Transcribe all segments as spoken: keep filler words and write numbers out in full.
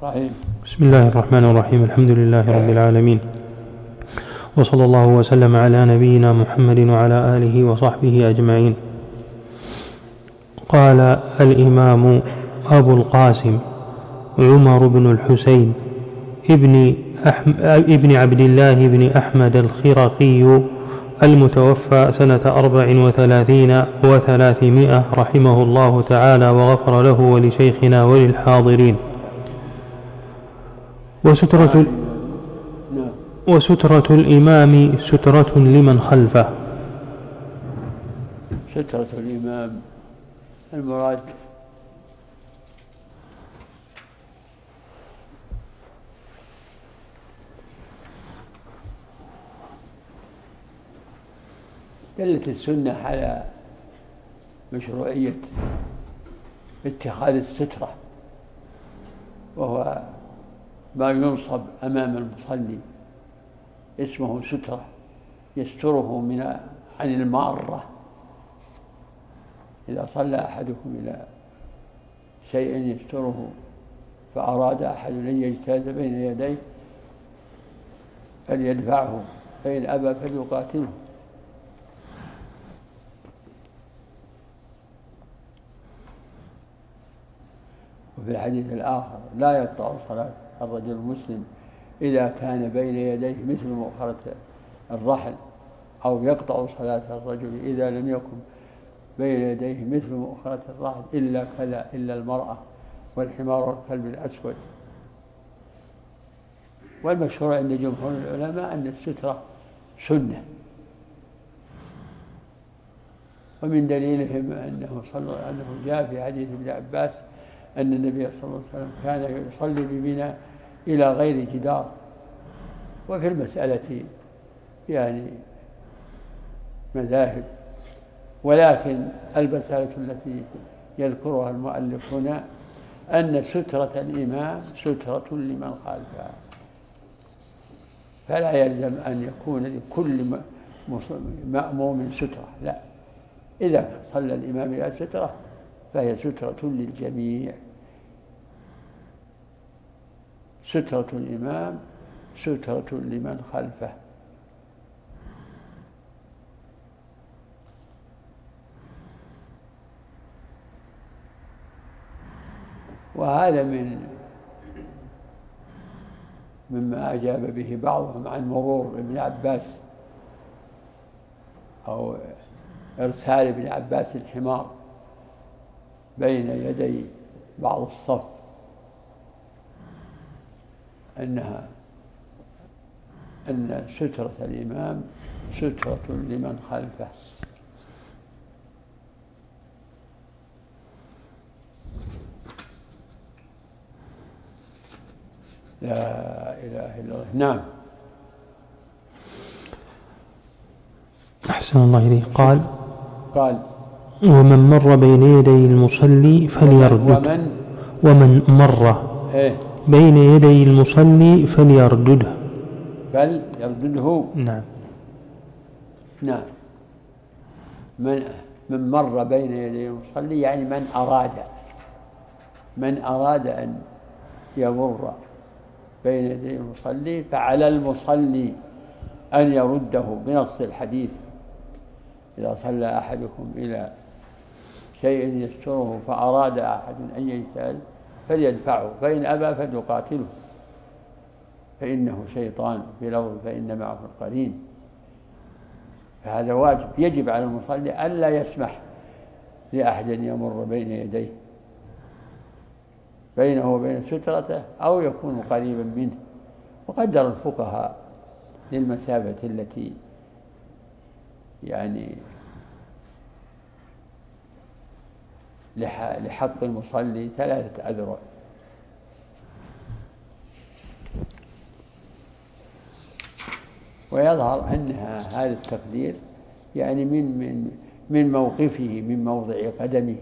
رحيم. بسم الله الرحمن الرحيم. الحمد لله رب العالمين، وصلى الله وسلم على نبينا محمد وعلى آله وصحبه أجمعين. قال الإمام أبو القاسم عمر بن الحسين ابن, ابن عبد الله بن أحمد الخرقي المتوفى سنة أربع وثلاثين وثلاثمائة رحمه الله تعالى وغفر له ولشيخنا وللحاضرين. وسترة, وسترة الإمام سترة لمن خلفه. سترة الإمام المراد دلت السنة على مشروعية اتخاذ السترة، وهو ما ينصب أمام المصلي اسمه سترة يستره من عن المارة. إذا صلى أحدكم إلى شيء يستره فأراد أحد أن يجتاز بين يديه فليدفعه، فإن أبى فليقاتله. وفي الحديث الآخر: لا يقطع صلاة الرجل المسلم إذا كان بين يديه مثل مؤخرة الرحل، أو يقطع صلاة الرجل إذا لم يكن بين يديه مثل مؤخرة الرحل إلا كلا إلا المرأة والحمار والكلب الأسود. والمشهور عند جمهور العلماء أن السترة سنة، ومن دليلهم أنه صلى أنه جاء في حديث ابن عباس أن النبي صلى الله عليه وسلم كان يصلي بمنى إلى غير جدار. وفي المسألة يعني مذاهب، ولكن المسألة التي يذكرها المؤلف هنا أن سترة الإمام سترة لمن خالفه، فلا يلزم أن يكون لكل مأموم سترة، لا، إذا صلى الإمام إلى سترة فهي سترة للجميع. سترة الإمام سترة لمن خلفه. وهذا من مما أجاب به بعضهم عن مرور ابن عباس أو إرسال ابن عباس الحمار بين يدي بعض الصف، أنها أن سترة الإمام سترة لمن خلفه. لا إله إلا الله. نعم. أحسن الله إليه. قال قال ومن مر بين يدي المصلي فليردد. ومن, ومن مر إيه؟ بين يدي المصلي فليردده. فليردده. نعم. نعم. من من مر بين يدي المصلي يعني من أراد من أراد أن يمر بين يدي المصلي فعلى المصلي أن يرده بنص الحديث: إذا صلى أحدكم إلى شيء يستره فأراد أحد أن يجتاز فليدفعه، فإن أبى فليقاتله فإنه شيطان، في لفظ فإن معه القرين. فهذا واجب، يجب على المصلي ألا يسمح لأحد يمر بين يديه بينه وبين سترته أو يكون قريبا منه. وقدر الفقهاء للمسافة التي يعني لحق المصلي ثلاثة أذرع. ويظهر أنها هذا التقدير يعني من من من موقفه من موضع قدمه،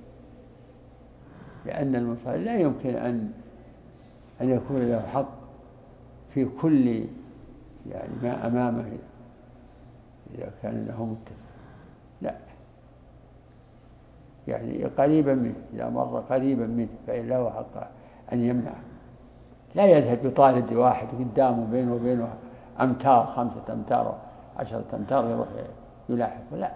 لأن المصلي لا يمكن أن أن يكون له حق في كل يعني ما أمامه إذا كان له متفق، لا، يعني قريبا منه، إذا مر قريبا منه فإن له حق أن يمنع. لا يذهب يطالد واحد قدامه بينه وبينه أمتار، خمسة أمتار عشرة أمتار، يروح يلاحق، لا،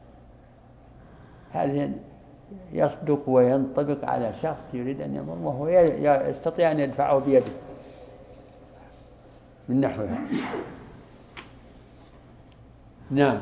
هذا يصدق وينطبق على شخص يريد أن يمر وهو يستطيع أن يدفعه بيده من نحوها. نعم.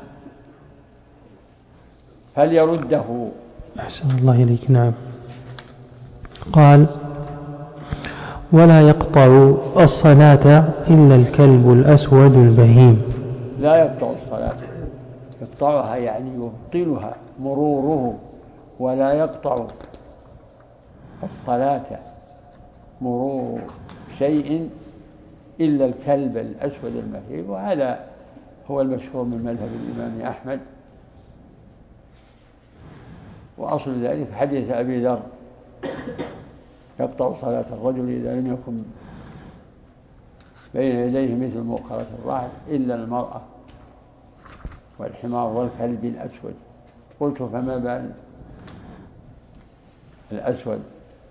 فليرده. أحسن الله إليك. نعم. قال: ولا يقطع الصلاة إلا الكلب الأسود البهيم. لا يقطع الصلاة، يقطعها يعني يبطلها مروره، ولا يقطع الصلاة مرور شيء إلا الكلب الأسود البهيم، وهذا هو المشهور من مذهب الإمام أحمد. وأصل ذلك حديث أبي ذر: يقطع صلاة الرجل إذا لم يكن بين يديه مثل مؤخرة الرعد إلا المرأة والحمار والكلب الأسود. قلت: فما بال الأسود؟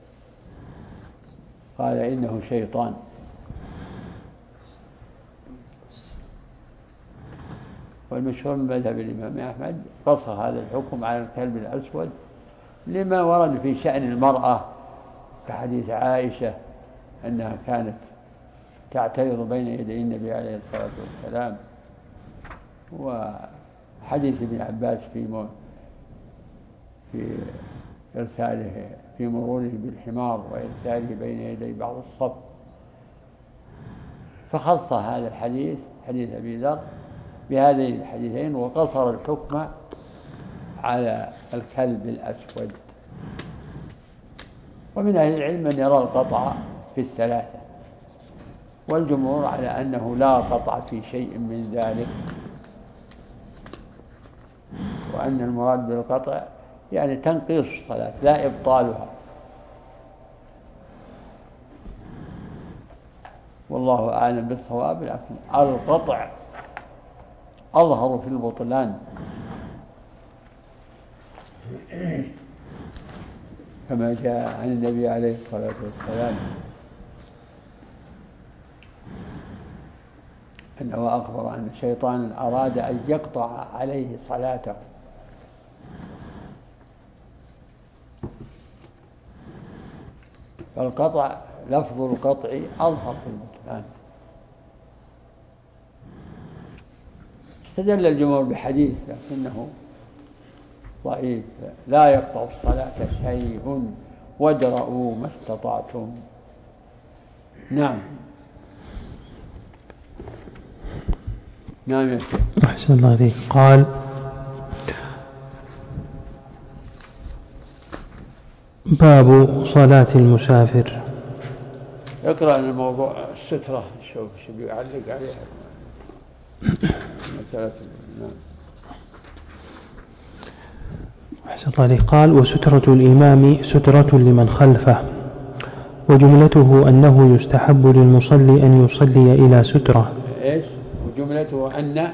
قال: إنه شيطان. والمشهور من مذهب الإمام أحمد قصر هذا الحكم على الكلب الأسود لما ورد في شأن المرأة، كحديث عائشة أنها كانت تعترض بين يدي النبي عليه الصلاة والسلام، وحديث ابن عباس في في إرساله في مروره بالحمار وإرساله بين يدي بعض الصف، فخص هذا الحديث حديث أبي ذر بهذين الحديثين، وقصر الحكم على الكلب الأسود. ومن أهل العلم من يرى القطع في الثلاثة، والجمهور على أنه لا قطع في شيء من ذلك، وأن المراد بالقطع يعني تنقيص الصلاة لا إبطالها. والله أعلم بالصواب، لكن القطع أظهر في البطلان، كما جاء عن النبي عليه الصلاة والسلام أنه أخبر أن شيطانا أراد أن يقطع عليه صلاته، فالقطع لفظ القطع أظهر في البطلان. استدل الجمهور بحديث لكنه ضعيف: لا يقطع الصلاة شيء وادرؤوا ما استطعتم. نعم. نعم يا شيخ. أحسن الله عليك. قال: باب صلاة المسافر. اقرأ الموضوع السترة، شوف شو بيعلق عليها مسألة. نعم. أحسن الله عليك. قال: وسترة الإمام سترة لمن خلفه، وجملته أنه يستحب للمصلي أن يصلي إلى سترة. إيش وجملته؟ أن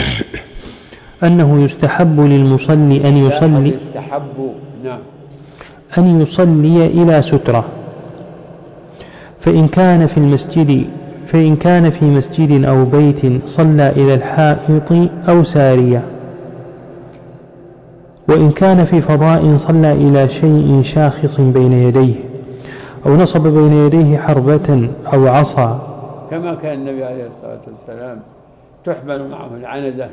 أنه يستحب للمصلي أن يصلي يستحب نعم أن يصلي إلى سترة، فإن كان في المسجد فإن كان في مسجد أو بيت صلى إلى الحائط أو سارية، وإن كان في فضاء صلى إلى شيء شاخص بين يديه، أو نصب بين يديه حربة أو عصا، كما كان النبي عليه الصلاة والسلام تحمل معه العنزة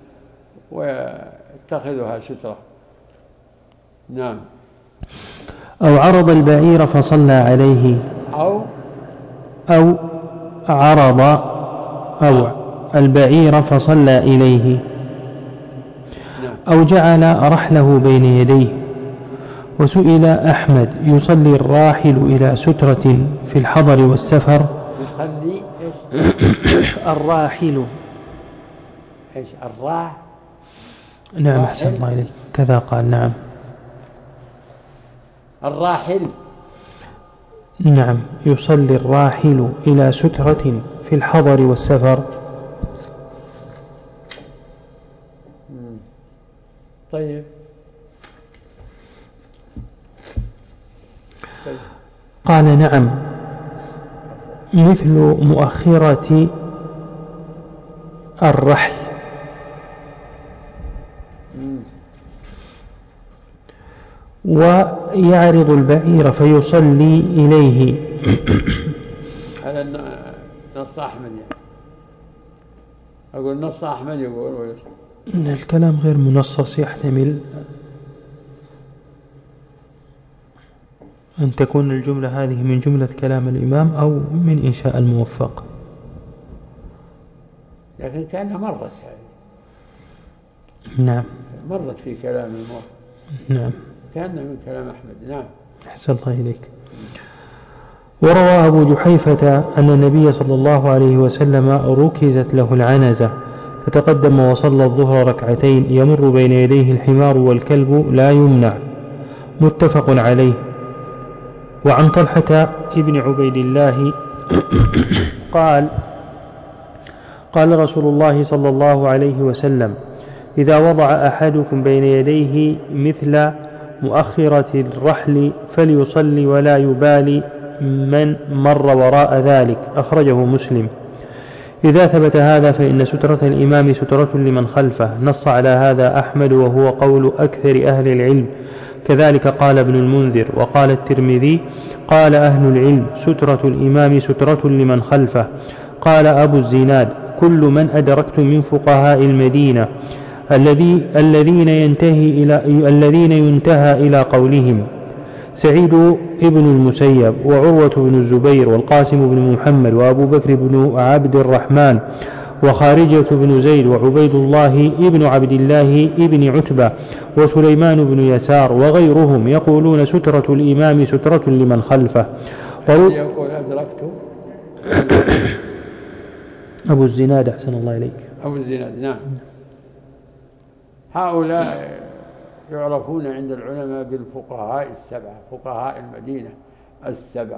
ويتخذها سترة. نعم. أو عرض البعير فصلى عليه، أو أو عرض أو البعير فصلى إليه، أو جعل رحله بين يديه. وسئل أحمد: يصلي الراحل إلى سترة في الحضر والسفر؟ يصلي الراحل إيش الراح؟ نعم أحسن الله إليك، كذا قال. نعم الراحل. نعم. يصلي الراحل إلى سترة في الحضر والسفر. طيب. قال: نعم، مثل مؤخرة الرحل. ويعرض البعير فيصلي إليه. هذا نص أحمد يعني. أقول نص أحمد يقول ويصلي. الكلام غير منصص، يحتمل أن تكون الجملة هذه من جملة كلام الإمام أو من إنشاء الموفق، لكن كأنها مرت يعني. نعم مرت في كلام الموفق. نعم كأنها من كلام أحمد. نعم. أحسن الله إليك. وروى أبو جحيفة أن النبي صلى الله عليه وسلم ركزت له العنزة فتقدم وصلى الظهر ركعتين يمر بين يديه الحمار والكلب لا يمنع، متفق عليه. وعن طلحة ابن عبيد الله قال قال رسول الله صلى الله عليه وسلم: إذا وضع أحدكم بين يديه مثل مؤخرة الرحل فليصلي ولا يبالي من مر وراء ذلك، أخرجه مسلم. إذا ثبت هذا فإن سترة الإمام سترة لمن خلفه، نص على هذا أحمد وهو قول أكثر أهل العلم، كذلك قال ابن المنذر. وقال الترمذي: قال أهل العلم سترة الإمام سترة لمن خلفه. قال أبو الزناد: كل من أدركت من فقهاء المدينة الذي الذين ينتهي إلى الذين ينتهى إلى قولهم سعيد ابن المسيب وعروة بن الزبير والقاسم بن محمد وأبو بكر بن عبد الرحمن وخارجة بن زيد وعبيد الله ابن عبد الله ابن عتبة وسليمان بن يسار وغيرهم يقولون سترة الإمام سترة لمن خلفه. يقول أدركت أبو الزناد. أحسن الله إليك. أبو الزناد. نعم. هؤلاء يعرفون عند العلماء بالفقهاء السبعة، فقهاء المدينة السبعة.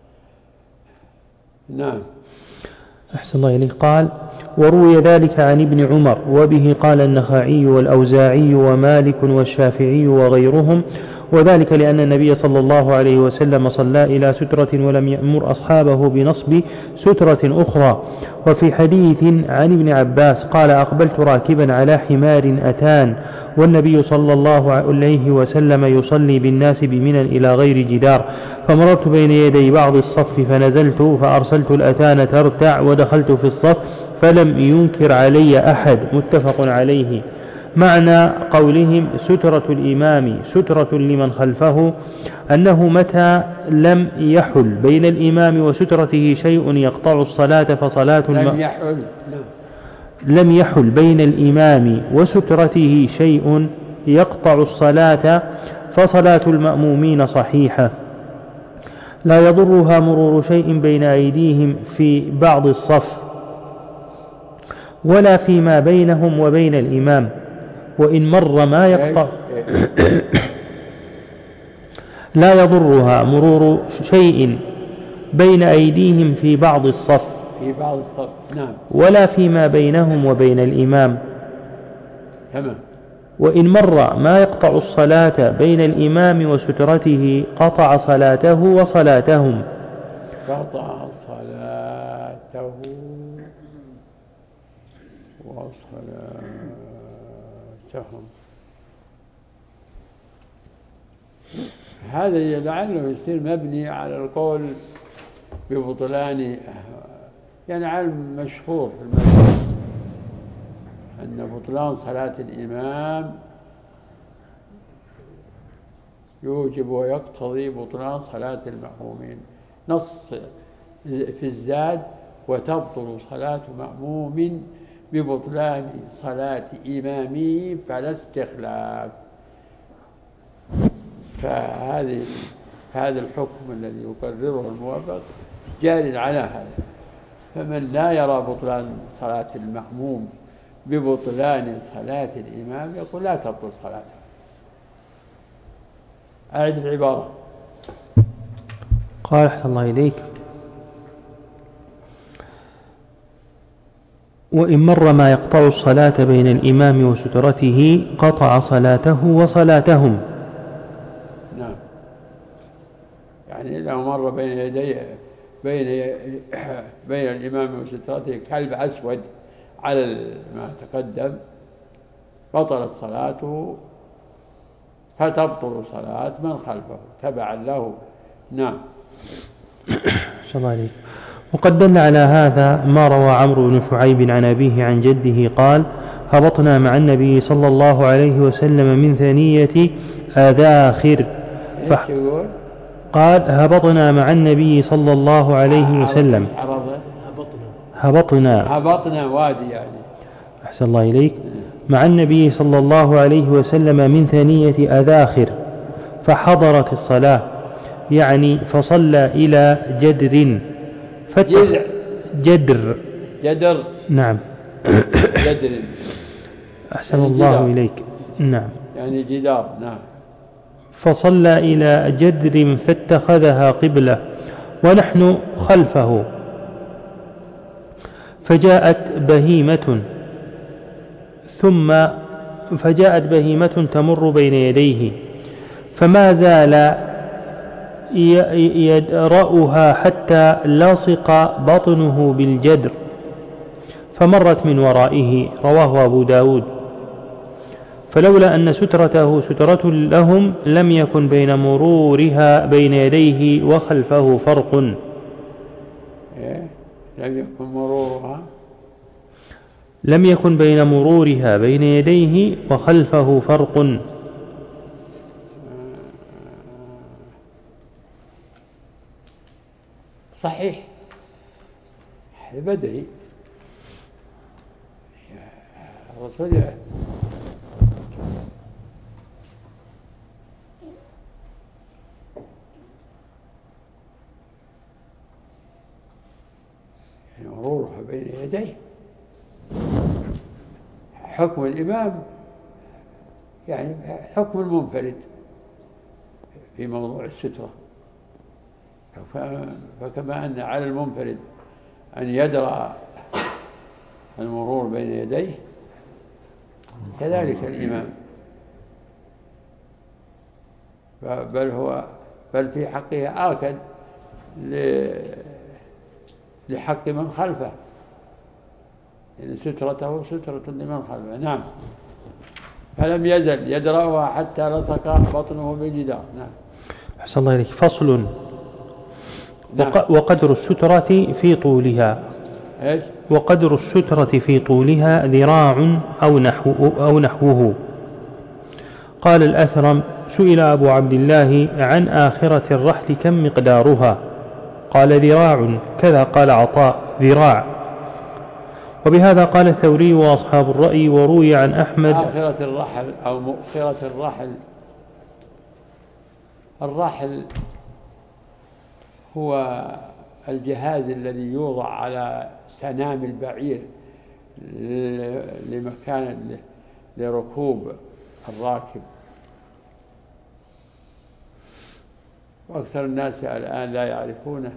نعم. أحسن الله إليك. قال: وروي ذلك عن ابن عمر، وبه قال النخعي والأوزاعي ومالك والشافعي وغيرهم، وذلك لأن النبي صلى الله عليه وسلم صلى إلى سترة ولم يأمر أصحابه بنصب سترة أخرى. وفي حديث عن ابن عباس قال: أقبلت راكبا على حمار أتان والنبي صلى الله عليه وسلم يصلي بالناس بمنى إلى غير جدار، فمررت بين يدي بعض الصف فنزلت فأرسلت الأتان ترتع ودخلت في الصف فلم ينكر علي أحد، متفق عليه. معنى قولهم سترة الإمام سترة لمن خلفه أنه متى لم يحل بين الإمام وسترته شيء يقطع الصلاة فصلاة الم... لم يحل لم يحل بين الإمام وسترته شيء يقطع الصلاة فصلاة المأمومين صحيحة، لا يضرها مرور شيء بين أيديهم في بعض الصف ولا فيما بينهم وبين الإمام، وإن مر ما يقطع لا يضرها مرور شيء بين أيديهم في بعض الصف في بعض الصف. نعم. ولا فيما بينهم وبين الإمام. تمام. وإن مر ما يقطع الصلاة بين الإمام وسترته قطع صلاته وصلاتهم. قطع صلاته وصلاتهم. هذا لعله يصير مبني على القول ببطلان، يعني علم مشهور في المذهب أن بطلان صلاة الإمام يوجب ويقتضي بطلان صلاة المأمومين. نص في الزاد: وتبطل صلاة مأموم ببطلان صلاة إمامه فلا استخلاف. فهذه هذا الحكم الذي يقرره الموافق جار على هذا. فمن لا يرى بطلان صلاة المأموم ببطلان صلاة الإمام يقول لا تبطل صلاته. أعد العبارة. قال: أحسن الله إليك. وإن مر ما يقطع الصلاة بين الإمام وسترته قطع صلاته وصلاتهم. نعم. يعني إذا مر بين يدي بين بين الإمام وسترته كلب أسود على ما تقدم بطلت صلاته، فتبطل صلاة من خلفه تبعا له. نعم. شاء الله عليك. وقد دل على هذا ما روى عمرو بن شعيب عن أبيه عن جده قال: هبطنا مع النبي صلى الله عليه وسلم من ثنية أذاخر فح... قال: هبطنا مع النبي صلى الله عليه وسلم. هبطنا هبطنا وادي يعني. أحسن الله إليك. مع النبي صلى الله عليه وسلم من ثنية أذاخر فحضرت الصلاة، يعني فصلى إلى جدر فتح جدر جدر نعم جدر أحسن يعني الله جدار. إليك. نعم يعني جدار. نعم. فصلى إلى جدر فاتخذها قبلة ونحن خلفه، فجاءت بهيمة ثم فجاءت بهيمة تمر بين يديه فما زال يدرأها حتى لصق بطنه بالجدر فمرت من ورائه. رواه أبو داود. فلولا أن سترته سترة لهم لم يكن بين مرورها بين يديه وخلفه فرق. إيه؟ لم يكن مرورها لم يكن بين مرورها بين يديه وخلفه فرق. صحيح. بدعي الرسول يعني مرورها بين يديه. حكم الإمام يعني حكم المنفرد في موضوع السترة، فكما أن على المنفرد أن يدرأ المرور بين يديه كذلك الإمام، بل هو بل في حقه آكد لحق من خلفه، يعني سترته سترة لمن خلفه. نعم. فلم يزل يدرأها حتى لصق بطنه بالجدار. نعم. أحسن الله إليك. فصل. نعم. وقدر السترة في طولها. إيش؟ وقدر السترة في طولها ذراع أو نحو أو نحوه. قال الأثرم: سئل أبو عبد الله عن آخرة الرحل كم مقدارها؟ قال: ذراع كذا. قال عطاء: ذراع. وبهذا قال الثوري وأصحاب الرأي. وروي عن أحمد آخرة الرحل أو مؤخرة الرحل. الرحل هو الجهاز الذي يوضع على سنام البعير لمكان لركوب الراكب، وأكثر الناس الآن لا يعرفونه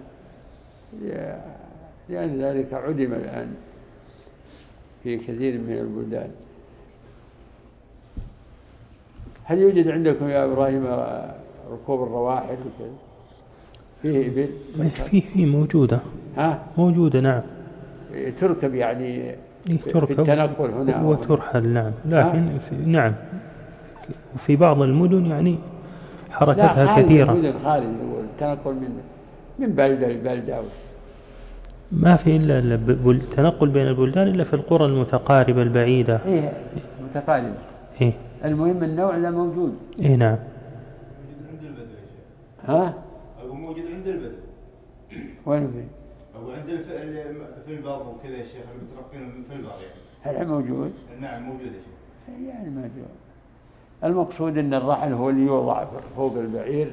لأن ذلك عدم الآن في كثير من البلدان. هل يوجد عندكم يا إبراهيم ركوب الرواحل وكذا؟ فيه إبل؟ فيه فيه موجودة. ها؟ موجودة. نعم. تركب يعني تركب في التنقل هنا وترحل. نعم. لكن في نعم في بعض المدن يعني حركتها كثيرة. لا، خارج خارج التنقل من من بلدة لبلدة. ما في إلا التنقل بين البلدان إلا في القرى المتقاربة البعيدة. إيه متقاربة. إيه. المهم النوع لا موجود. إيه. نعم. ها؟ أقول موجود عند البدو. وين فيه؟ أقول عند في البر وكذا يا شيخ المترقين في البر يعني. هل موجود؟ نعم موجود يا شيخ. يعني موجود. المقصود أن الرحل هو اللي يوضع فوق البعير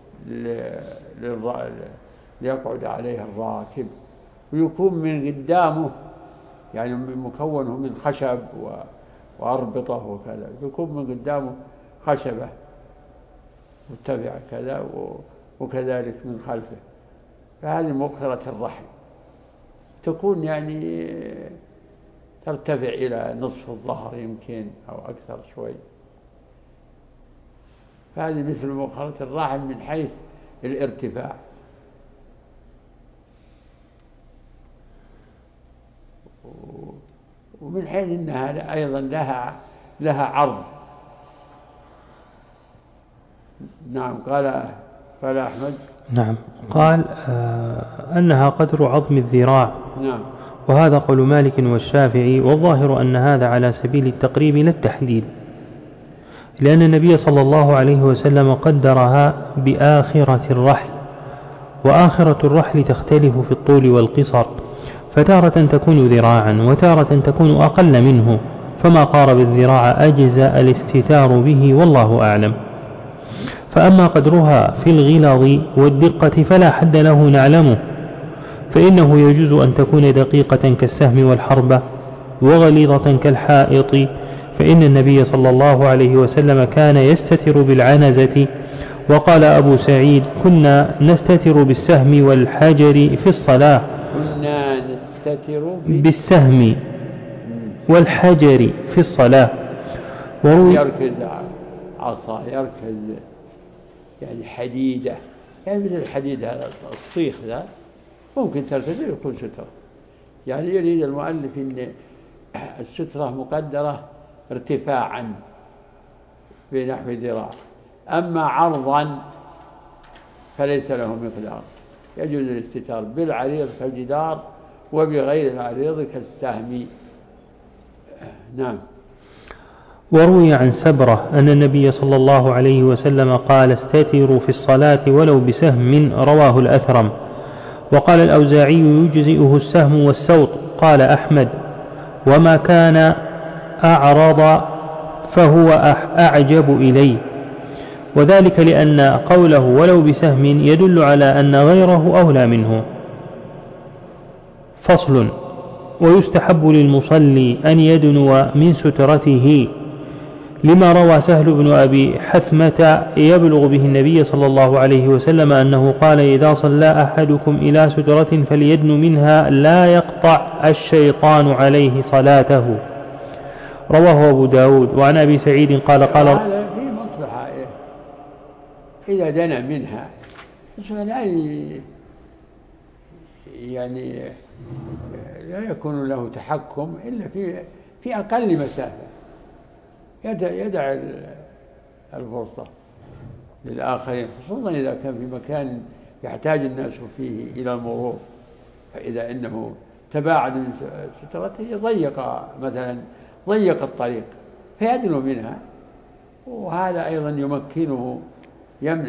ليقعد عليه الراكب، ويكون من قدامه يعني مكونه من خشب وأربطة وكذا، يكون من قدامه خشبة مرتفعة كذا وكذلك من خلفه. فهذه مؤخرة الرحل، تكون يعني ترتفع إلى نصف الظهر يمكن أو أكثر شوي. فهذه مثل مؤخرة الرحل من حيث الارتفاع. ومن حيث أنها أيضا لها لها عرض. نعم. قال قال أحمد. نعم. قال آه أنها قدر عظم الذراع. نعم. وهذا قول مالك والشافعي، والظاهر أن هذا على سبيل التقريب لا التحديد، لأن النبي صلى الله عليه وسلم قدرها بآخرة الرحل، وآخرة الرحل تختلف في الطول والقصر، فتارة تكون ذراعا وتارة تكون أقل منه، فما قارب الذراع أجزأ الاستتار به، والله أعلم. فأما قدرها في الغلظ والدقة فلا حد له نعلمه، فإنه يجوز أن تكون دقيقة كالسهم والحربة وغليظة كالحائط، فإن النبي صلى الله عليه وسلم كان يستتر بالعنزة. وقال أبو سعيد: كنا نستتر بالسهم والحجر في الصلاة. كنا نستتر بالسهم والحجر في الصلاة. يركز عصا، يركز يعني حديدة، يعني مثل الحديد هذا الصيخ ذا ممكن ترتدي يكون سترة. يعني يريد المؤلف أن السترة مقدرة ارتفاعا بنحو ذراع، أما عرضا فليس له مقدار، يجوز الاستتار بالعريض كالجدار وبغير العريض كالسهم. نعم. وروي عن سبرة أن النبي صلى الله عليه وسلم قال: استتروا في الصلاة ولو بسهم، رواه الأثرم. وقال الأوزاعي: يجزئه السهم والسوط. قال أحمد: وما كان أعرض فهو أعجب إليه، وذلك لأن قوله ولو بسهم يدل على أن غيره أولى منه. فصل: ويستحب للمصلي أن يدنو من سترته، لما روى سهل بن أبي حثمة يبلغ به النبي صلى الله عليه وسلم أنه قال: إذا صلى أحدكم إلى سترة فليدن منها لا يقطع الشيطان عليه صلاته. رواه أبو داود. وعن أبي سعيد قال قال هذا في مصلحة إذا دنا منها يعني لا يكون له تحكم إلا في في أقل مسافة، يدع الفرصة للآخرين، خصوصا إذا كان في مكان يحتاج الناس فيه إلى المرور، فإذا إنه تباعد من سترته ضيق مثلا ضيق الطريق فيدنو منها، وهذا أيضا يمكنه يمنع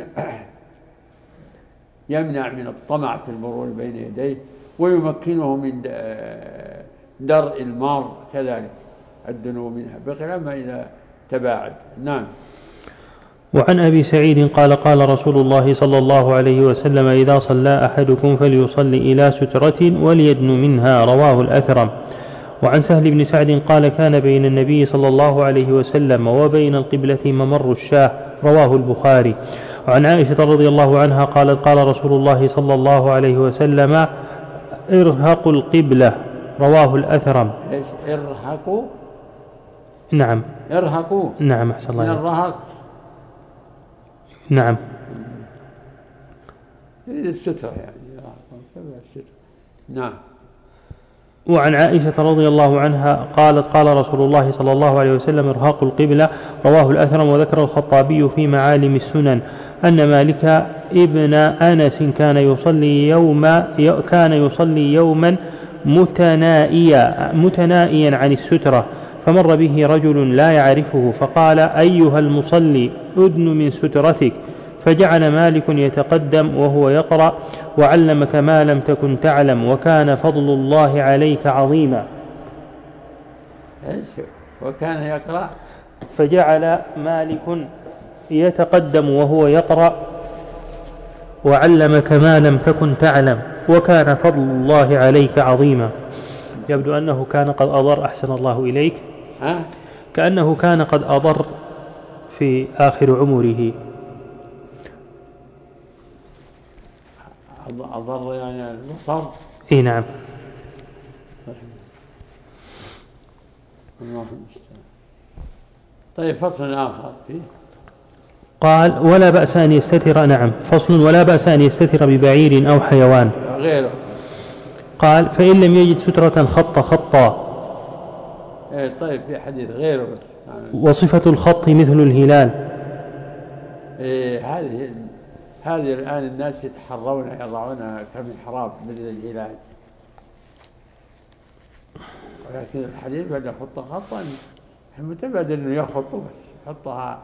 يمنع من الطمع في المرور بين يديه، ويمكنه من درء المار كذلك الدنو منها، بخلاف ما إذا تباعد. نعم. وعن أبي سعيد قال قال رسول الله صلى الله عليه وسلم: إذا صلى أحدكم فليصلي إلى سترة وليدن منها، رواه الأثرم. وعن سهل بن سعد قال: كان بين النبي صلى الله عليه وسلم وبين القبلة ممر الشاه، رواه البخاري. وعن عائشة رضي الله عنها قالت: قال رسول الله صلى الله عليه وسلم: ارهقوا القبلة، رواه الأثرم. ارهقوا. نعم. ارهقوا. نعم. أحسن الله. من الرهق. نعم. السترة يعني. نعم. وعن عائشة رضي الله عنها قالت: قال رسول الله صلى الله عليه وسلم: ارهاق القبلة، رواه الأثرم. وذكر الخطابي في معالم السنن أن مالك ابن أنس كان يصلي يوم كان يصلي يوما متنائيا متنائيا عن السترة، فمر به رجل لا يعرفه فقال: أيها المصلي أدن من سترتك، فجعل مالك يتقدم وهو يقرأ: وعلمك ما لم تكن تعلم وكان فضل الله عليك عظيما. وكان يقرأ، فجعل مالك يتقدم وهو يقرأ: وعلمك ما لم تكن تعلم وكان فضل الله عليك عظيما. يبدو أنه كان قد أضر. أحسن الله إليك. ها؟ كأنه كان قد أضر في آخر عمره. أضر يعني البصر. إيه نعم. طيب فصل آخر فيه. قال: ولا بأس أن يستتر. نعم. فصل: ولا بأس أن يستتر ببعير أو حيوان غيره. قال فإن لم يجد سترة خط خطا. إيه طيب في حديث غيره بس. وصفة الخط مثل الهلال. إيه هذه هذه الآن الناس يتحرون يضعونها كمحراب مثل الهلال، ولكن الحديث بدأ يخط خطا متبادل انه يخط بس يحطها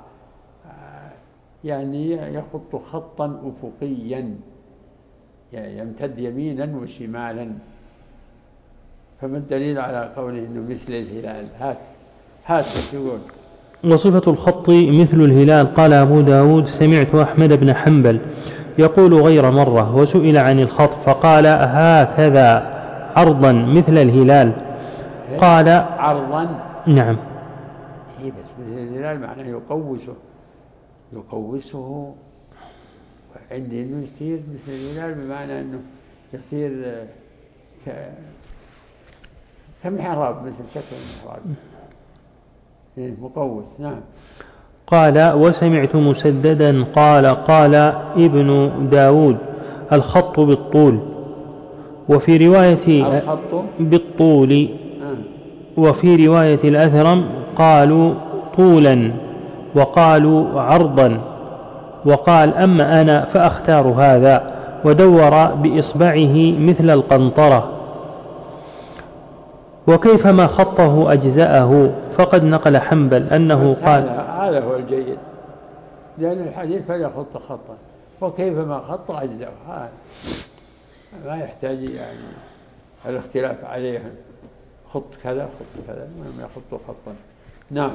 يعني يخط خطا افقيا يعني يمتد يمينا وشمالا، فما الدليل على قوله انه مثل الهلال؟ هات هات يقول. وصفة الخط مثل الهلال. قال أبو داود سمعت أحمد بن حنبل يقول غير مرة وسئل عن الخط فقال هكذا عرضا مثل الهلال. قال عرضا نعم. إيه بس مثل الهلال معناه يقوسه يقوسه عندي انه يصير مثل الهلال بمعنى انه يصير ك كمحراب مثل شكل المحراب مقوس. نعم. قال وسمعت مسددا قال قال ابن داود الخط بالطول، وفي رواية الخط بالطول آه. وفي رواية الأثرم قالوا طولا وقالوا عرضا، وقال أما أنا فأختار هذا، ودور بإصبعه مثل القنطرة. وكيفما خطه أجزأه، فقد نقل حنبل أنه قال هذا هو الجيد، لأن الحديث فليخط خطا وكيفما خط أجزأه، هذا ما يحتاج يعني الاختلاف عليه خط كذا خط كذا ما يخط خطا. نعم.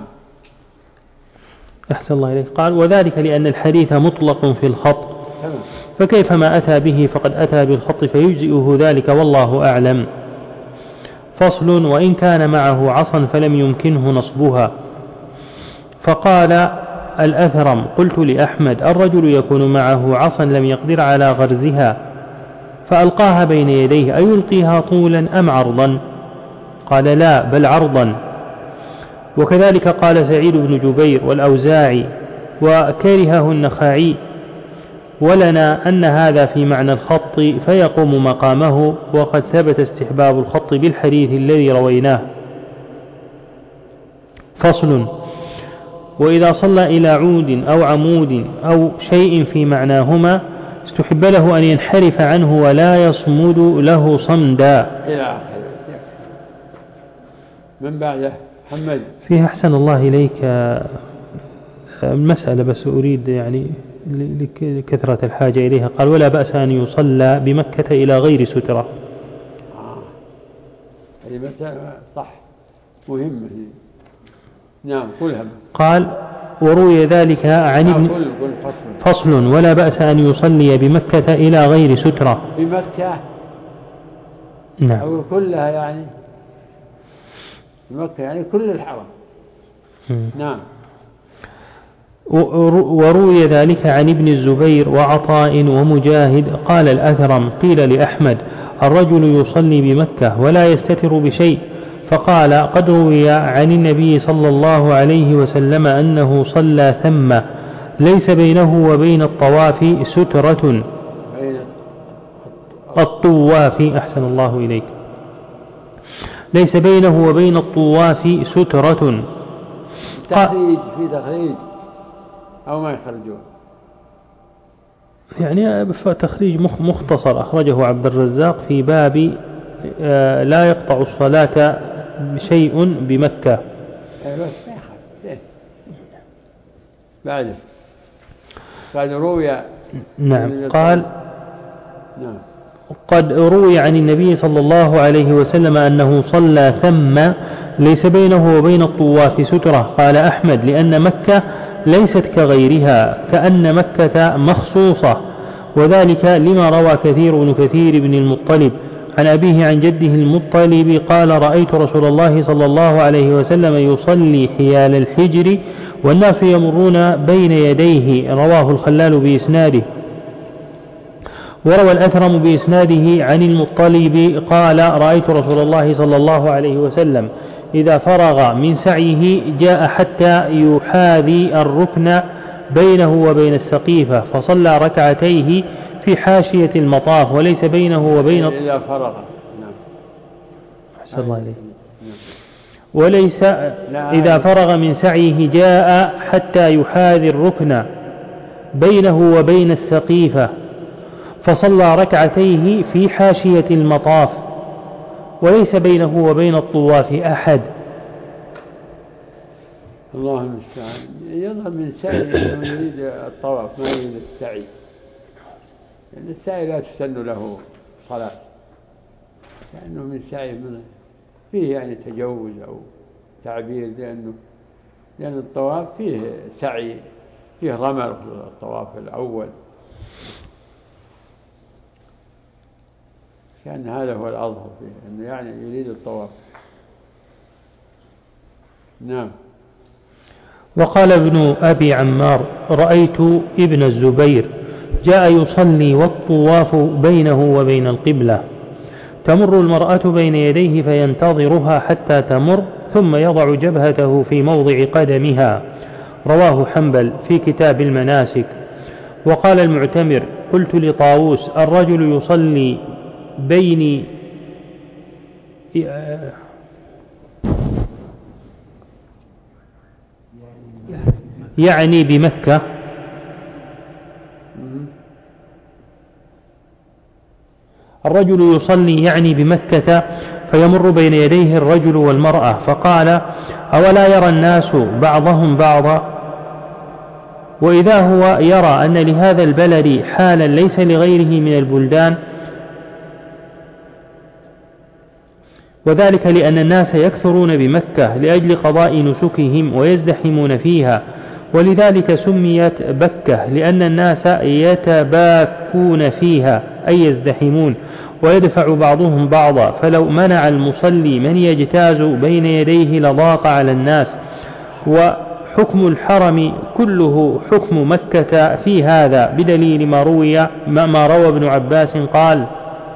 أحسن الله إليك. قال وذلك لأن الحديث مطلق في الخط، فكيفما أتى به فقد أتى بالخط فيجزئه ذلك والله أعلم. فصل وإن كان معه عصا فلم يمكنه نصبها. فقال الأثرم قلت لأحمد الرجل يكون معه عصا لم يقدر على غرزها فألقاها بين يديه أيلقيها طولا أم عرضا؟ قال لا بل عرضا. وكذلك قال سعيد بن جبير والأوزاعي وكرهه النخعي، ولنا أن هذا في معنى الخط فيقوم مقامه، وقد ثبت استحباب الخط بالحديث الذي رويناه. فصل وإذا صلى إلى عود أو عمود أو شيء في معناهما استحب له أن ينحرف عنه ولا يصمد له صمدا. إلى آخر. من بعده محمد. فيه أحسن الله إليك المسألة بس أريد يعني لكثرة الحاجة إليها. قال ولا بأس أن يصلى بمكة إلى غير سترة. آه. صح مهمة. نعم قلها. قال وروي ذلك عن ابن قل قل فصل. فصل ولا بأس أن يصلي بمكة إلى غير سترة. بمكة نعم. أو كلها يعني بمكة يعني كل الحرم. م. نعم. وروي ذلك عن ابن الزبير وعطاء ومجاهد. قال الأثرم قيل لأحمد الرجل يصلي بمكة ولا يستتر بشيء، فقال قد روي عن النبي صلى الله عليه وسلم أنه صلى ثم ليس بينه وبين الطواف سترة. الطواف أحسن الله إليك ليس بينه وبين الطواف سترة. تخريج في تخريج أو ما يخرجون يعني تخريج مختصر أخرجه عبد الرزاق في باب لا يقطع الصلاة بشيء بمكة. بعد بعد روي. نعم. قال نعم. قد روي عن النبي صلى الله عليه وسلم أنه صلى ثم ليس بينه وبين الطواف سترة. قال أحمد لأن مكة ليست كغيرها كأن مكة مخصوصة، وذلك لما روى كثير بن كثير بن المطلب عن أبيه عن جده المطلب قال رأيت رسول الله صلى الله عليه وسلم يصلي حيال الحجر والناس يمرون بين يديه. رواه الخلال بإسناده. وروى الأثرم بإسناده عن المطلب قال رأيت رسول الله صلى الله عليه وسلم إذا فرغ من سعيه جاء حتى يحاذي الركن بينه وبين السقيفة فصلى ركعتيه في حاشية المطاف وليس بينه وبين إذا فرغ. نعم. أحسن الله إليه. وليس إذا فرغ من سعيه جاء حتى يحاذي الركن بينه وبين السقيفة فصلى ركعتيه في حاشية المطاف وليس بينه وبين الطواف أحد. الله المستعان. يظهر من سعي أنه يريد الطواف ما يريد السعي، لأن السعي لا تسن له صلاة، لأنه من سعي من فيه يعني تجوز أو تعبير، لأنه لأن الطواف فيه سعي، فيه رمل الطواف الأول، كان هذا هو الأظهر فيه أنه يعني يريد الطواف. نعم. وقال ابن أبي عمار رأيت ابن الزبير جاء يصلي والطواف بينه وبين القبلة، تمر المرأة بين يديه فينتظرها حتى تمر ثم يضع جبهته في موضع قدمها. رواه حنبل في كتاب المناسك. وقال المعتمر قلت لطاووس الرجل يصلي بين يعني بمكة الرجل يصلي يعني بمكة فيمر بين يديه الرجل والمرأة، فقال أولا يرى الناس بعضهم بعضا؟ وإذا هو يرى أن لهذا البلد حالا ليس لغيره من البلدان، وذلك لأن الناس يكثرون بمكة لأجل قضاء نسكهم ويزدحمون فيها، ولذلك سميت بكة لأن الناس يتباكون فيها أي يزدحمون ويدفع بعضهم بعضا، فلو منع المصلي من يجتاز بين يديه لضاق على الناس. وحكم الحرم كله حكم مكة في هذا بدليل ما روي ما روى ابن عباس قال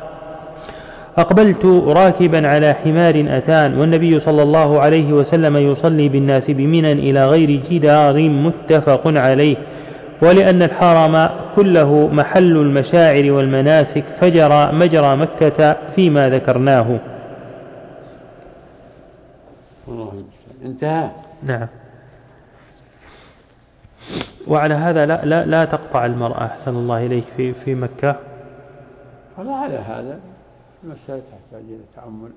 أقبلت راكبا على حمار أتان والنبي صلى الله عليه وسلم يصلي بالناس بمنى إلى غير جدار متفق عليه، ولأن الحرم كله محل المشاعر والمناسك فجرى مجرى مكة فيما ذكرناه. انتهى. نعم. وعلى هذا لا, لا, لا تقطع المرأة أحسن الله إليك في, في مكة. على هذا المسألة تحتاج إلى تأمل.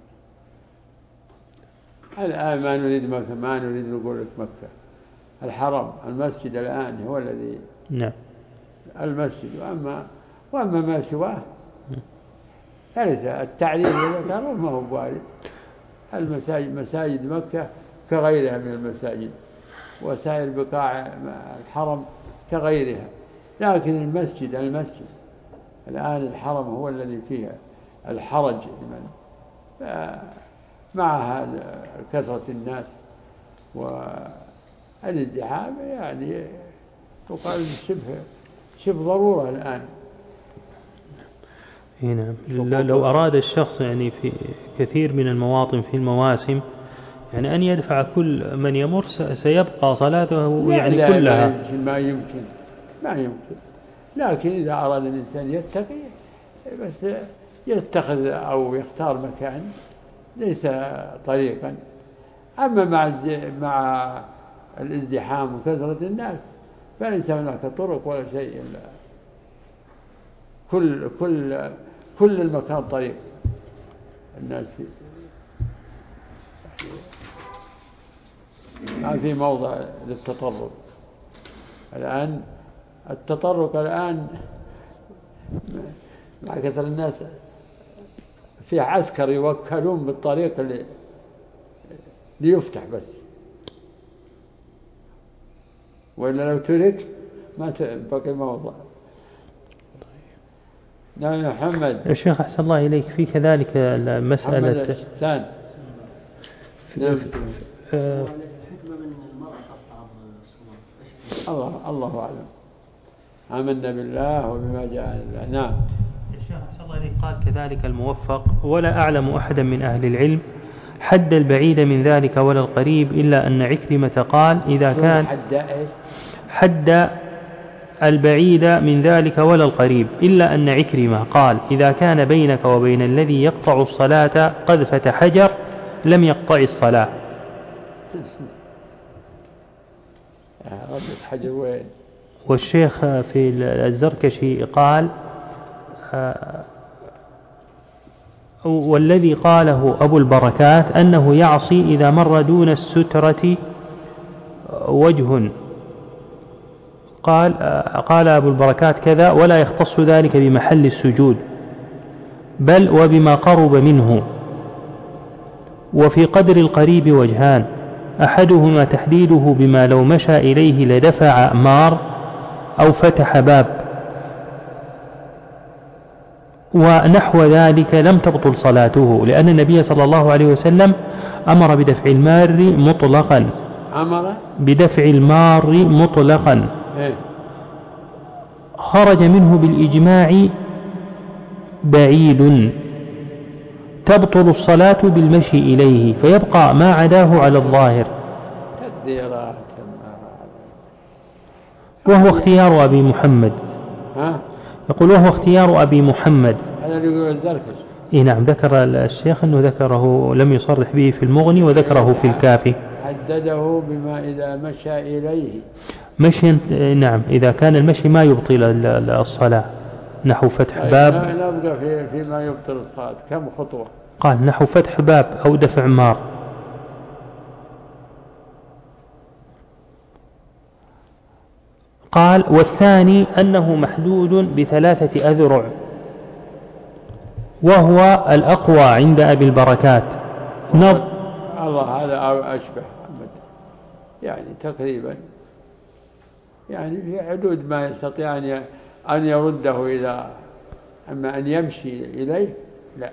الآن ما نريد مكة، ما نريد نقول لك مكة، الحرم المسجد الآن هو الذي نعم المسجد، وأما وأما ما سواه فليس التعليل الذي ذكره ما هو بوارد. المساجد مساجد مكة كغيرها من المساجد، وسائر بقاع الحرم كغيرها، لكن المسجد المسجد الآن الحرم هو الذي فيه الحرج لمن مع كثرة الناس والازدحام، يعني تقال شبه شبه ضرورة الآن. هنا لو أراد الشخص يعني في كثير من المواطن في المواسم يعني أن يدفع كل من يمر سيبقى صلاته يعني لا كلها. لا يمكن ما يمكن ما يمكن لكن إذا أراد الإنسان يتقي بس يتخذ أو يختار مكان ليس طريقا. أما مع مع الازدحام وكثرة الناس فليس هناك طرق ولا شيء إلا كل كل كل المكان طريق الناس فيه، ما في موضع للتطرق. الآن التطرق الآن مع كثرة الناس في عسكر يوكلون بالطريق اللي ليفتح بس، وإلا لو ترك ما بقي موضع. نعم يا محمد. يا شيخ أحسن الله إليك في كذلك مسألة ثان نعم. آه الله الله أعلم. آمنا بالله وبما جاء الله. نعم يا شيخ أحسن الله إليك قال كذلك الموفق ولا أعلم أحدا من أهل العلم حد البعيد من ذلك ولا القريب إلا أن عكرمة قال إذا كان حد البعيد من ذلك ولا القريب إلا أن عكرمة قال إذا كان بينك وبين الذي يقطع الصلاة قذفة حجر لم يقطع الصلاة. حجر وين؟ والشيخ في الزركشي قال والذي قاله أبو البركات أنه يعصي إذا مر دون السترة وجه. قال قال أبو البركات كذا ولا يختص ذلك بمحل السجود بل وبما قرب منه. وفي قدر القريب وجهان، أحدهما تحديده بما لو مشى إليه لدفع مار أو فتح باب، ونحو ذلك لم تبطل صلاته، لأن النبي صلى الله عليه وسلم أمر بدفع المار مطلقا أمر بدفع المار مطلقا إيه؟ خرج منه بالإجماع بعيد، تبطل الصلاة بالمشي إليه فيبقى ما عداه على الظاهر، تقديرات وهو اختيار أبي محمد. ها؟ يقول وهو اختيار أبي محمد. هذا اللي يقول الزركش. إيه نعم، ذكر الشيخ أنه ذكره لم يصرح به في المغني وذكره في الكافي. حدده بما إذا مشى إليه مشي، نعم، إذا كان المشي ما يبطل الصلاة، نحو فتح باب. نبقى في فيما يبطل الصلاة كم خطوة؟ قال نحو فتح باب أو دفع مار. قال والثاني أنه محدود بثلاثة أذرع، وهو الأقوى عند أبي البركات. نظ الله هذا أشبه محمد، يعني تقريبا يعني في حدود ما يستطيع أن يرده إلى، أما أن يمشي إليه لا.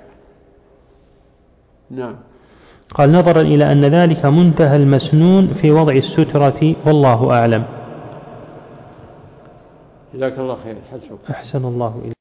نعم. قال نظرا إلى أن ذلك منتهى المسنون في وضع السترة، والله أعلم. جزاك الله خير. حسب. أحسن الله إليك.